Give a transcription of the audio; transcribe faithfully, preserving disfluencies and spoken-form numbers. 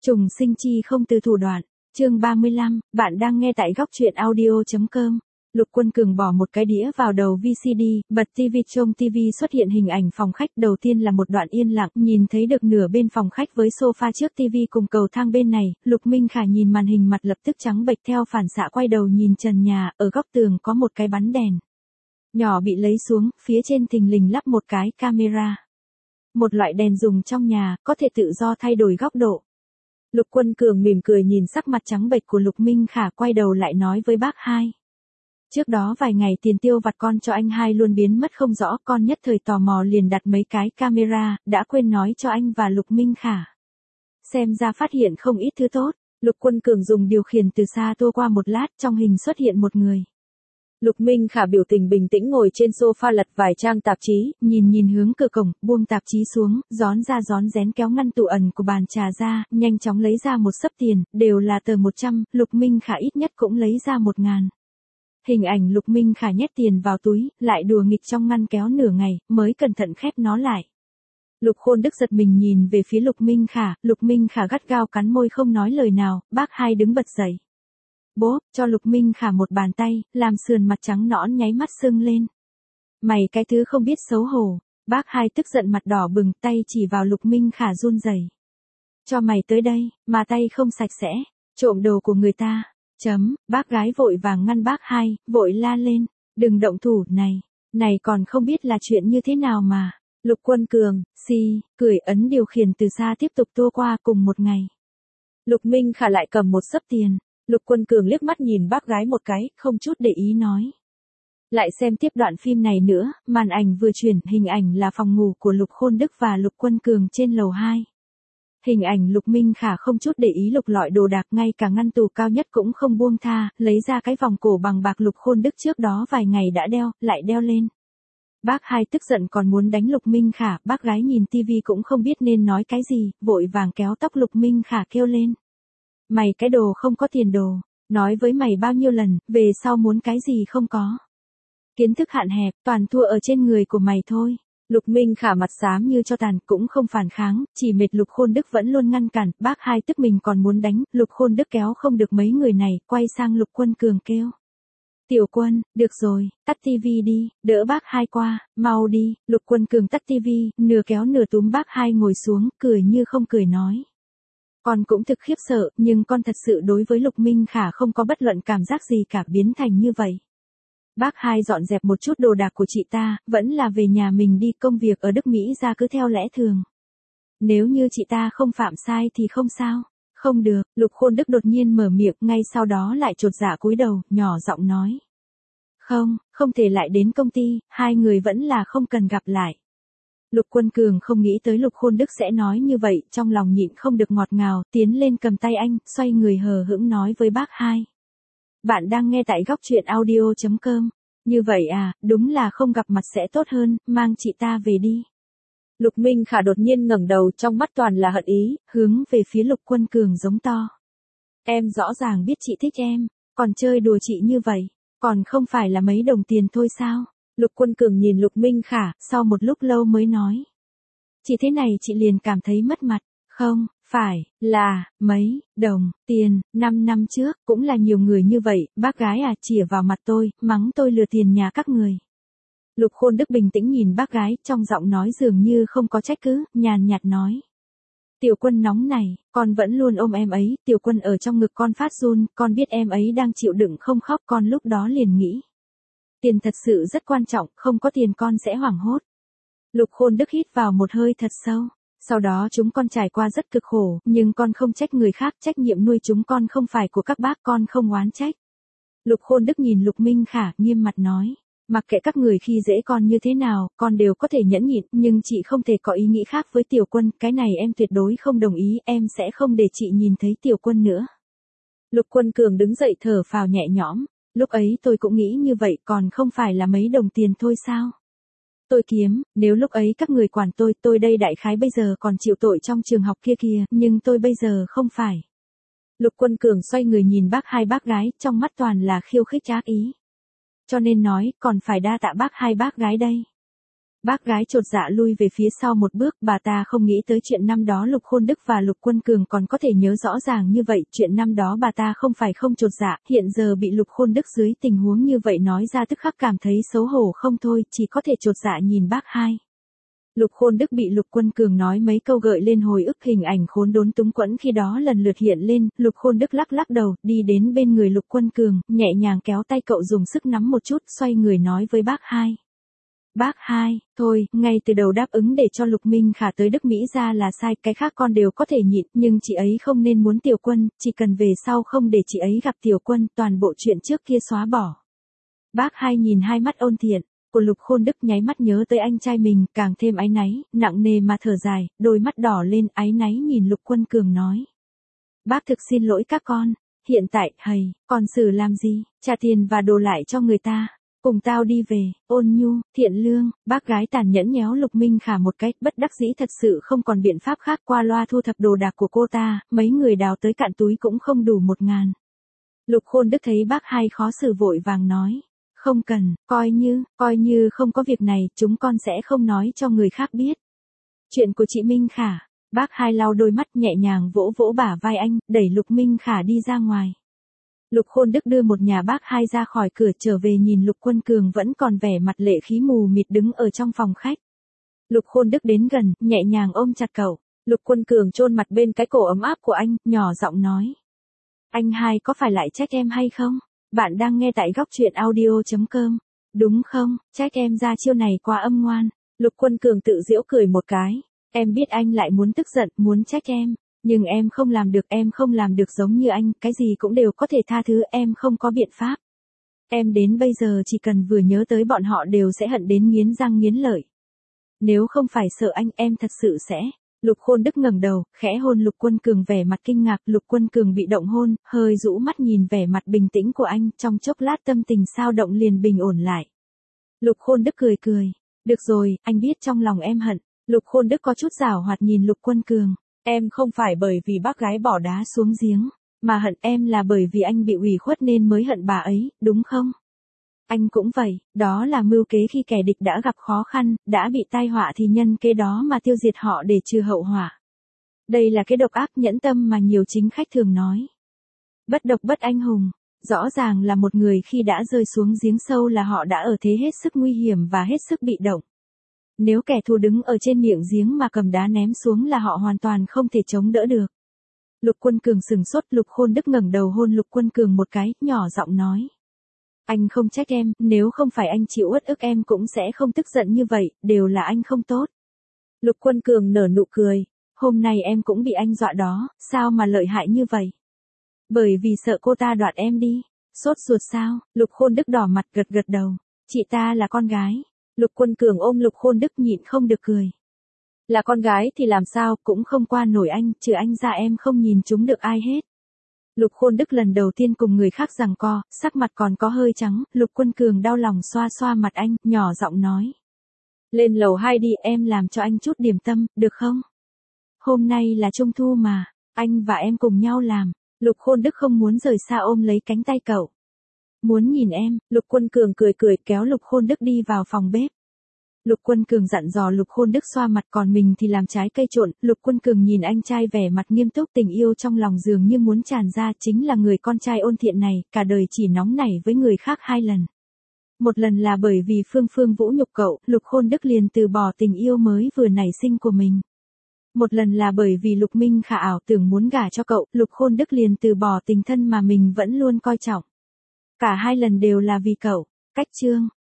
Trùng sinh chi không từ thủ đoạn. Chương ba mươi lăm, bạn đang nghe tại góc truyện audio.com. Lục Quân Cường bỏ một cái đĩa vào đầu vê xê đê, bật ti vi. Trong ti vi xuất hiện hình ảnh phòng khách, đầu tiên là một đoạn yên lặng, nhìn thấy được nửa bên phòng khách với sofa trước ti vi cùng cầu thang bên này. Lục Minh Khả nhìn màn hình, mặt lập tức trắng bệch, theo phản xạ quay đầu nhìn trần nhà, ở góc tường có một cái bắn đèn nhỏ bị lấy xuống, phía trên thình lình lắp một cái camera. Một loại đèn dùng trong nhà, có thể tự do thay đổi góc độ. Lục Quân Cường mỉm cười nhìn sắc mặt trắng bệch của Lục Minh Khả, quay đầu lại nói với bác hai. Trước đó vài ngày tiền tiêu vặt con cho anh hai luôn biến mất không rõ, con nhất thời tò mò liền đặt mấy cái camera, đã quên nói cho anh và Lục Minh Khả. Xem ra phát hiện không ít thứ tốt. Lục Quân Cường dùng điều khiển từ xa tua qua một lát, trong hình xuất hiện một người. Lục Minh Khả biểu tình bình tĩnh ngồi trên sofa lật vài trang tạp chí, nhìn nhìn hướng cửa cổng, buông tạp chí xuống, rón ra rón rén kéo ngăn tủ ẩn của bàn trà ra, nhanh chóng lấy ra một xấp tiền, đều là tờ một trăm, Lục Minh Khả ít nhất cũng lấy ra một ngàn. Hình ảnh Lục Minh Khả nhét tiền vào túi, lại đùa nghịch trong ngăn kéo nửa ngày, mới cẩn thận khép nó lại. Lục Khôn Đức giật mình nhìn về phía Lục Minh Khả, Lục Minh Khả gắt gao cắn môi không nói lời nào, bác hai đứng bật dậy. Bố, cho Lục Minh Khả một bàn tay, làm sườn mặt trắng nõn nháy mắt sưng lên. Mày cái thứ không biết xấu hổ. Bác hai tức giận mặt đỏ bừng, tay chỉ vào Lục Minh Khả run rẩy. Cho mày tới đây, mà tay không sạch sẽ, trộm đồ của người ta. Chấm, bác gái vội vàng ngăn bác hai, vội la lên. Đừng động thủ, này, này còn không biết là chuyện như thế nào mà. Lục Quân Cường, si, cười ấn điều khiển từ xa tiếp tục tua qua cùng một ngày. Lục Minh Khả lại cầm một xấp tiền. Lục Quân Cường liếc mắt nhìn bác gái một cái, không chút để ý nói. Lại xem tiếp đoạn phim này nữa, màn ảnh vừa chuyển, hình ảnh là phòng ngủ của Lục Khôn Đức và Lục Quân Cường trên lầu hai. Hình ảnh Lục Minh Khả không chút để ý lục lọi đồ đạc, ngay cả ngăn tủ cao nhất cũng không buông tha, lấy ra cái vòng cổ bằng bạc Lục Khôn Đức trước đó vài ngày đã đeo, lại đeo lên. Bác hai tức giận còn muốn đánh Lục Minh Khả, bác gái nhìn tivi cũng không biết nên nói cái gì, vội vàng kéo tóc Lục Minh Khả kêu lên. Mày cái đồ không có tiền đồ, nói với mày bao nhiêu lần, về sau muốn cái gì không có. Kiến thức hạn hẹp, toàn thua ở trên người của mày thôi. Lục Minh Khả mặt xám như cho tàn, cũng không phản kháng, chỉ mệt Lục Khôn Đức vẫn luôn ngăn cản, bác hai tức mình còn muốn đánh, Lục Khôn Đức kéo không được mấy người này, quay sang Lục Quân Cường kêu. Tiểu Quân, được rồi, tắt tivi đi, đỡ bác hai qua, mau đi. Lục Quân Cường tắt tivi, nửa kéo nửa túm bác hai ngồi xuống, cười như không cười nói. Con cũng thực khiếp sợ, nhưng con thật sự đối với Lục Minh Khả không có bất luận cảm giác gì cả, biến thành như vậy. Bác hai dọn dẹp một chút đồ đạc của chị ta, vẫn là về nhà mình đi, công việc ở Đức Mỹ ra cứ theo lẽ thường. Nếu như chị ta không phạm sai thì không sao. Không được, Lục Khôn Đức đột nhiên mở miệng, ngay sau đó lại chột dạ cúi đầu, nhỏ giọng nói. Không, không thể lại đến công ty, hai người vẫn là không cần gặp lại. Lục Quân Cường không nghĩ tới Lục Khôn Đức sẽ nói như vậy, trong lòng nhịn không được ngọt ngào, tiến lên cầm tay anh, xoay người hờ hững nói với bác hai. Bạn đang nghe tại góc truyện audio.com. Như vậy à, đúng là không gặp mặt sẽ tốt hơn, mang chị ta về đi. Lục Minh Khả đột nhiên ngẩng đầu, trong mắt toàn là hận ý, hướng về phía Lục Quân Cường giống to. Em rõ ràng biết chị thích em, còn chơi đùa chị như vậy, còn không phải là mấy đồng tiền thôi sao? Lục Quân Cường nhìn Lục Minh Khả, sau một lúc lâu mới nói. Chỉ thế này chị liền cảm thấy mất mặt, không, phải, là, mấy, đồng, tiền, năm năm trước, cũng là nhiều người như vậy, bác gái à, chỉa vào mặt tôi, mắng tôi lừa tiền nhà các người. Lục Khôn Đức bình tĩnh nhìn bác gái, trong giọng nói dường như không có trách cứ, nhàn nhạt nói. Tiểu Quân nóng này, con vẫn luôn ôm em ấy, Tiểu Quân ở trong ngực con phát run, con biết em ấy đang chịu đựng không khóc, con lúc đó liền nghĩ. Tiền thật sự rất quan trọng, không có tiền con sẽ hoảng hốt. Lục Khôn Đức hít vào một hơi thật sâu. Sau đó chúng con trải qua rất cực khổ, nhưng con không trách người khác, trách nhiệm nuôi chúng con không phải của các bác, con không oán trách. Lục Khôn Đức nhìn Lục Minh Khả, nghiêm mặt nói. Mặc kệ các người khi dễ con như thế nào, con đều có thể nhẫn nhịn, nhưng chị không thể có ý nghĩ khác với Tiểu Quân, cái này em tuyệt đối không đồng ý, em sẽ không để chị nhìn thấy Tiểu Quân nữa. Lục Quân Cường đứng dậy thở phào nhẹ nhõm. Lúc ấy tôi cũng nghĩ như vậy, còn không phải là mấy đồng tiền thôi sao? Tôi kiếm, nếu lúc ấy các người quản tôi, tôi đây đại khái bây giờ còn chịu tội trong trường học kia kìa, nhưng tôi bây giờ không phải. Lục Quân Cường xoay người nhìn bác hai bác gái, trong mắt toàn là khiêu khích ác ý. Cho nên nói, còn phải đa tạ bác hai bác gái đây. Bác gái chột dạ lui về phía sau một bước, bà ta không nghĩ tới chuyện năm đó Lục Khôn Đức và Lục Quân Cường còn có thể nhớ rõ ràng như vậy, chuyện năm đó bà ta không phải không chột dạ, hiện giờ bị Lục Khôn Đức dưới tình huống như vậy nói ra tức khắc cảm thấy xấu hổ không thôi, chỉ có thể chột dạ nhìn bác hai. Lục Khôn Đức bị Lục Quân Cường nói mấy câu gợi lên hồi ức hình ảnh khốn đốn túng quẫn khi đó lần lượt hiện lên, Lục Khôn Đức lắc lắc đầu, đi đến bên người Lục Quân Cường, nhẹ nhàng kéo tay cậu dùng sức nắm một chút, xoay người nói với bác hai. Bác hai, thôi, ngay từ đầu đáp ứng để cho Lục Minh Khả tới Đức Mỹ ra là sai, cái khác con đều có thể nhịn, nhưng chị ấy không nên muốn Tiểu Quân, chỉ cần về sau không để chị ấy gặp Tiểu Quân, toàn bộ chuyện trước kia xóa bỏ. Bác hai nhìn hai mắt ôn thiện của Lục Khôn Đức nháy mắt nhớ tới anh trai mình, càng thêm áy náy, nặng nề mà thở dài, đôi mắt đỏ lên áy náy nhìn Lục Quân Cường nói. Bác thực xin lỗi các con, hiện tại, hầy, còn xử làm gì, trả tiền và đồ lại cho người ta. Cùng tao đi về, ôn nhu, thiện lương, bác gái tàn nhẫn nhéo Lục Minh Khả một cái, bất đắc dĩ thật sự không còn biện pháp khác, qua loa thu thập đồ đạc của cô ta, mấy người đào tới cạn túi cũng không đủ một ngàn. Lục Khôn Đức thấy bác hai khó xử vội vàng nói, không cần, coi như, coi như không có việc này, chúng con sẽ không nói cho người khác biết. Chuyện của chị Minh Khả, bác hai lau đôi mắt nhẹ nhàng vỗ vỗ bả vai anh, đẩy Lục Minh Khả đi ra ngoài. Lục Khôn Đức đưa một nhà bác hai ra khỏi cửa trở về nhìn Lục Quân Cường vẫn còn vẻ mặt lệ khí mù mịt đứng ở trong phòng khách. Lục Khôn Đức đến gần, nhẹ nhàng ôm chặt cậu. Lục Quân Cường chôn mặt bên cái cổ ấm áp của anh, nhỏ giọng nói. Anh hai có phải lại trách em hay không? Bạn đang nghe tại góc truyện audio chấm com. Đúng không, trách em ra chiêu này quá âm ngoan. Lục Quân Cường tự giễu cười một cái. Em biết anh lại muốn tức giận, muốn trách em. Nhưng em không làm được, em không làm được giống như anh, cái gì cũng đều có thể tha thứ, em không có biện pháp. Em đến bây giờ chỉ cần vừa nhớ tới bọn họ đều sẽ hận đến nghiến răng nghiến lợi. Nếu không phải sợ anh, em thật sự sẽ. Lục Khôn Đức ngẩng đầu, khẽ hôn Lục Quân Cường vẻ mặt kinh ngạc, Lục Quân Cường bị động hôn, hơi rũ mắt nhìn vẻ mặt bình tĩnh của anh, trong chốc lát tâm tình sao động liền bình ổn lại. Lục Khôn Đức cười cười. Được rồi, anh biết trong lòng em hận. Lục Khôn Đức có chút giảo hoạt nhìn Lục Quân Cường. Em không phải bởi vì bác gái bỏ đá xuống giếng, mà hận em là bởi vì anh bị ủy khuất nên mới hận bà ấy, đúng không? Anh cũng vậy, đó là mưu kế khi kẻ địch đã gặp khó khăn, đã bị tai họa thì nhân kế đó mà tiêu diệt họ để trừ hậu họa. Đây là cái độc ác nhẫn tâm mà nhiều chính khách thường nói. Bất độc bất anh hùng, rõ ràng là một người khi đã rơi xuống giếng sâu là họ đã ở thế hết sức nguy hiểm và hết sức bị động. Nếu kẻ thù đứng ở trên miệng giếng mà cầm đá ném xuống là họ hoàn toàn không thể chống đỡ được. Lục Quân Cường sừng sốt, Lục Khôn Đức ngẩng đầu hôn Lục Quân Cường một cái, nhỏ giọng nói. Anh không trách em, nếu không phải anh chịu uất ức em cũng sẽ không tức giận như vậy, đều là anh không tốt. Lục Quân Cường nở nụ cười, hôm nay em cũng bị anh dọa đó, sao mà lợi hại như vậy? Bởi vì sợ cô ta đoạt em đi, sốt ruột sao? Lục Khôn Đức đỏ mặt gật gật đầu, chị ta là con gái. Lục Quân Cường ôm Lục Khôn Đức nhịn không được cười. Là con gái thì làm sao, cũng không qua nổi anh, trừ anh ra em không nhìn chúng được ai hết. Lục Khôn Đức lần đầu tiên cùng người khác giằng co, sắc mặt còn có hơi trắng, Lục Quân Cường đau lòng xoa xoa mặt anh, nhỏ giọng nói. Lên lầu hai đi, em làm cho anh chút điểm tâm, được không? Hôm nay là Trung Thu mà, anh và em cùng nhau làm. Lục Khôn Đức không muốn rời xa ôm lấy cánh tay cậu. Muốn nhìn em, Lục Quân Cường cười cười kéo Lục Khôn Đức đi vào phòng bếp. Lục Quân Cường dặn dò Lục Khôn Đức xoa mặt còn mình thì làm trái cây trộn. Lục Quân Cường nhìn anh trai vẻ mặt nghiêm túc, tình yêu trong lòng dường như muốn tràn ra, chính là người con trai ôn thiện này, cả đời chỉ nóng nảy với người khác hai lần. Một lần là bởi vì Phương Phương vũ nhục cậu, Lục Khôn Đức liền từ bỏ tình yêu mới vừa nảy sinh của mình. Một lần là bởi vì Lục Minh Khả ảo tưởng muốn gả cho cậu, Lục Khôn Đức liền từ bỏ tình thân mà mình vẫn luôn coi trọng. Cả hai lần đều là vì cậu. Cách chương